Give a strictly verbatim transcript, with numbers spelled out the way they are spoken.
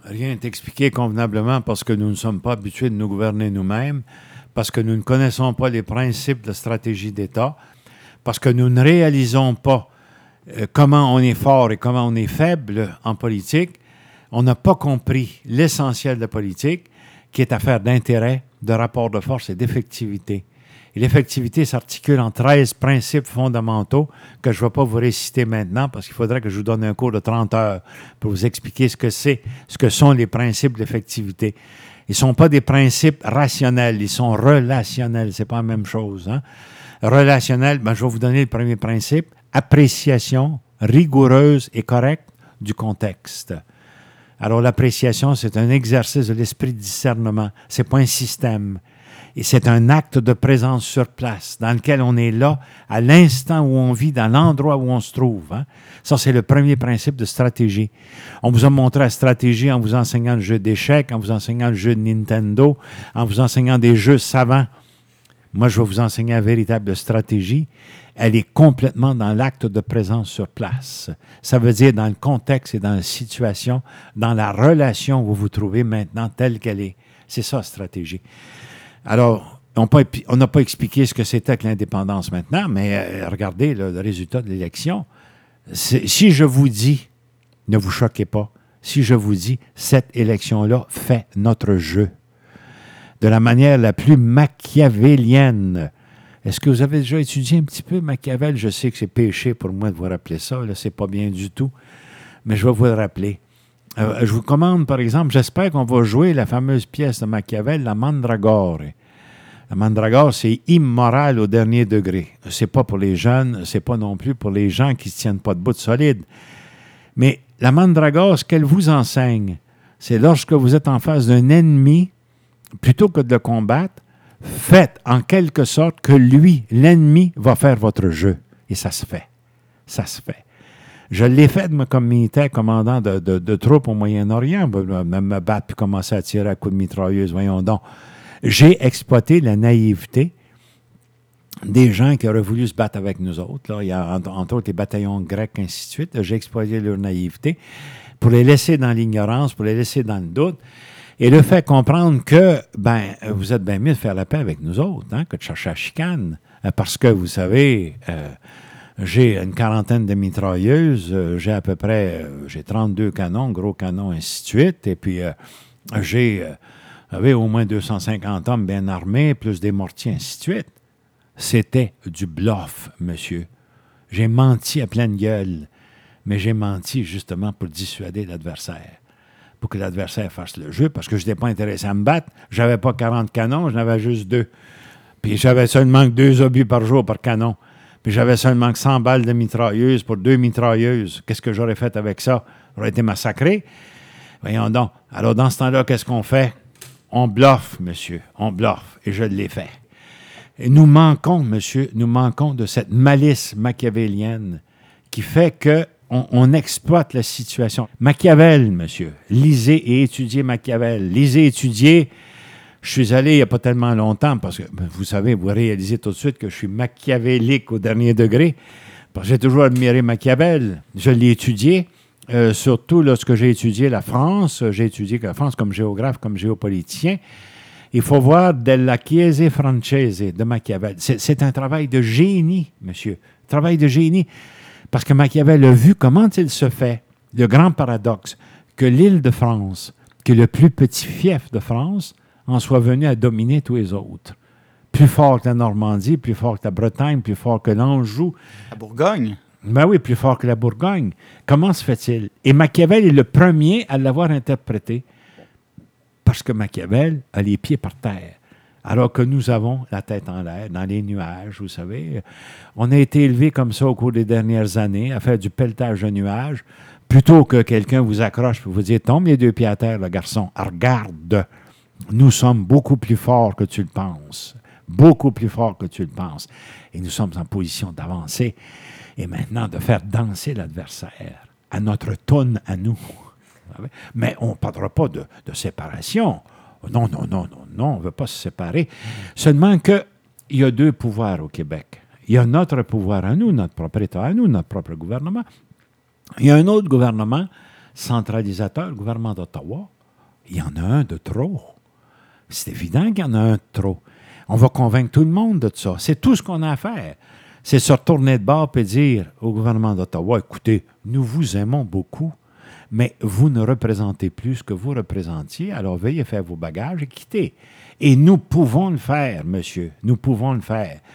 Rien n'est expliqué convenablement parce que nous ne sommes pas habitués de nous gouverner nous-mêmes, parce que nous ne connaissons pas les principes de stratégie d'État, parce que nous ne réalisons pas euh, comment on est fort et comment on est faible en politique. On n'a pas compris l'essentiel de la politique, qui est affaire d'intérêt, de rapport de force et d'effectivité. Et l'effectivité s'articule en treize principes fondamentaux que je ne vais pas vous réciter maintenant parce qu'il faudrait que je vous donne un cours de trente heures pour vous expliquer ce que c'est, ce que sont les principes de l'effectivité. Ils ne sont pas des principes rationnels, ils sont relationnels. Ce n'est pas la même chose. Hein? Relationnel, ben, je vais vous donner le premier principe. Appréciation rigoureuse et correcte du contexte. Alors, l'appréciation, c'est un exercice de l'esprit de discernement. Ce n'est pas un système. Et c'est un acte de présence sur place, dans lequel on est là, à l'instant où on vit, dans l'endroit où on se trouve. Hein? Ça, c'est le premier principe de stratégie. On vous a montré la stratégie en vous enseignant le jeu d'échecs, en vous enseignant le jeu de Nintendo, en vous enseignant des jeux savants. Moi, je vais vous enseigner la véritable stratégie. Elle est complètement dans l'acte de présence sur place. Ça veut dire dans le contexte et dans la situation, dans la relation où vous vous trouvez maintenant telle qu'elle est. C'est ça, stratégie. Alors, on n'a pas expliqué ce que c'était que l'indépendance maintenant, mais euh, regardez là, le résultat de l'élection. C'est, si je vous dis, ne vous choquez pas, si je vous dis, cette élection-là fait notre jeu de la manière la plus machiavélienne. Est-ce que vous avez déjà étudié un petit peu Machiavel? Je sais que c'est péché pour moi de vous rappeler ça, là, c'est pas bien du tout, mais je vais vous le rappeler. Euh, je vous commande, par exemple, j'espère qu'on va jouer la fameuse pièce de Machiavel, la Mandragore. La Mandragore, c'est immoral au dernier degré. C'est pas pour les jeunes, c'est pas non plus pour les gens qui ne se tiennent pas debout de solide. Mais la Mandragore, ce qu'elle vous enseigne, c'est lorsque vous êtes en face d'un ennemi, plutôt que de le combattre, faites en quelque sorte que lui, l'ennemi, va faire votre jeu. Et ça se fait. Ça se fait. Je l'ai fait, moi, comme militaire, commandant de, de, de troupes au Moyen-Orient, même me battre puis commencer à tirer à coups de mitrailleuse, voyons donc. J'ai exploité la naïveté des gens qui auraient voulu se battre avec nous autres. Là. Il y a entre, entre autres les bataillons grecs, ainsi de suite. J'ai exploité leur naïveté pour les laisser dans l'ignorance, pour les laisser dans le doute, et le fait comprendre que, ben, vous êtes bien mieux de faire la paix avec nous autres, hein, que de chercher la chicane. Parce que, vous savez... Euh, J'ai une quarantaine de mitrailleuses, euh, j'ai à peu près, euh, j'ai trente-deux canons, gros canons, ainsi de suite, et puis euh, j'ai, euh, avez au moins deux cent cinquante hommes bien armés, plus des mortiers, ainsi de suite. C'était du bluff, monsieur. J'ai menti à pleine gueule, mais j'ai menti justement pour dissuader l'adversaire, pour que l'adversaire fasse le jeu, parce que je n'étais pas intéressé à me battre. J'avais pas quarante canons, j'en avais juste deux. Puis j'avais seulement deux obus par jour par canon. Puis j'avais seulement que cent balles de mitrailleuse pour deux mitrailleuses. Qu'est-ce que j'aurais fait avec ça? J'aurais été massacré. Voyons donc. Alors, dans ce temps-là, qu'est-ce qu'on fait? On bluffe, monsieur. On bluffe. Et je l'ai fait. Et nous manquons, monsieur, nous manquons de cette malice machiavélienne qui fait qu'on on exploite la situation. Machiavel, monsieur. Lisez et étudiez Machiavel. Lisez et étudiez... Je suis allé il n'y a pas tellement longtemps parce que, vous savez, vous réalisez tout de suite que je suis machiavélique au dernier degré. Parce que j'ai toujours admiré Machiavel. Je l'ai étudié, euh, surtout lorsque j'ai étudié la France. J'ai étudié la France comme géographe, comme géopoliticien. Il faut voir Della Chiesa Francese de Machiavel. C'est, c'est un travail de génie, monsieur. Travail de génie. Parce que Machiavel a vu comment il se fait, le grand paradoxe, que l'île de France, qui est le plus petit fief de France, en soit venu à dominer tous les autres. Plus fort que la Normandie, plus fort que la Bretagne, plus fort que l'Anjou. La Bourgogne? Ben oui, plus fort que la Bourgogne. Comment se fait-il? Et Machiavel est le premier à l'avoir interprété. Parce que Machiavel a les pieds par terre. Alors que nous avons la tête en l'air, dans les nuages, vous savez. On a été élevés comme ça au cours des dernières années, à faire du pelletage de nuages, plutôt que quelqu'un vous accroche et vous dit « Tombe les deux pieds à terre, le garçon. Regarde ». Nous sommes beaucoup plus forts que tu le penses. Beaucoup plus forts que tu le penses. Et nous sommes en position d'avancer et maintenant de faire danser l'adversaire à notre tonne à nous. Mais on ne parlera pas de, de séparation. Non, non, non, non, non, on ne veut pas se séparer. Seulement qu'il y a deux pouvoirs au Québec. Il y a notre pouvoir à nous, notre propre État à nous, notre propre gouvernement. Il y a un autre gouvernement centralisateur, le gouvernement d'Ottawa, il y en a un de trop. C'est évident qu'il y en a un de trop. On va convaincre tout le monde de ça. C'est tout ce qu'on a à faire. C'est se retourner de bord et dire au gouvernement d'Ottawa, écoutez, nous vous aimons beaucoup, mais vous ne représentez plus ce que vous représentiez, alors veuillez faire vos bagages et quitter. Et nous pouvons le faire, monsieur. Nous pouvons le faire.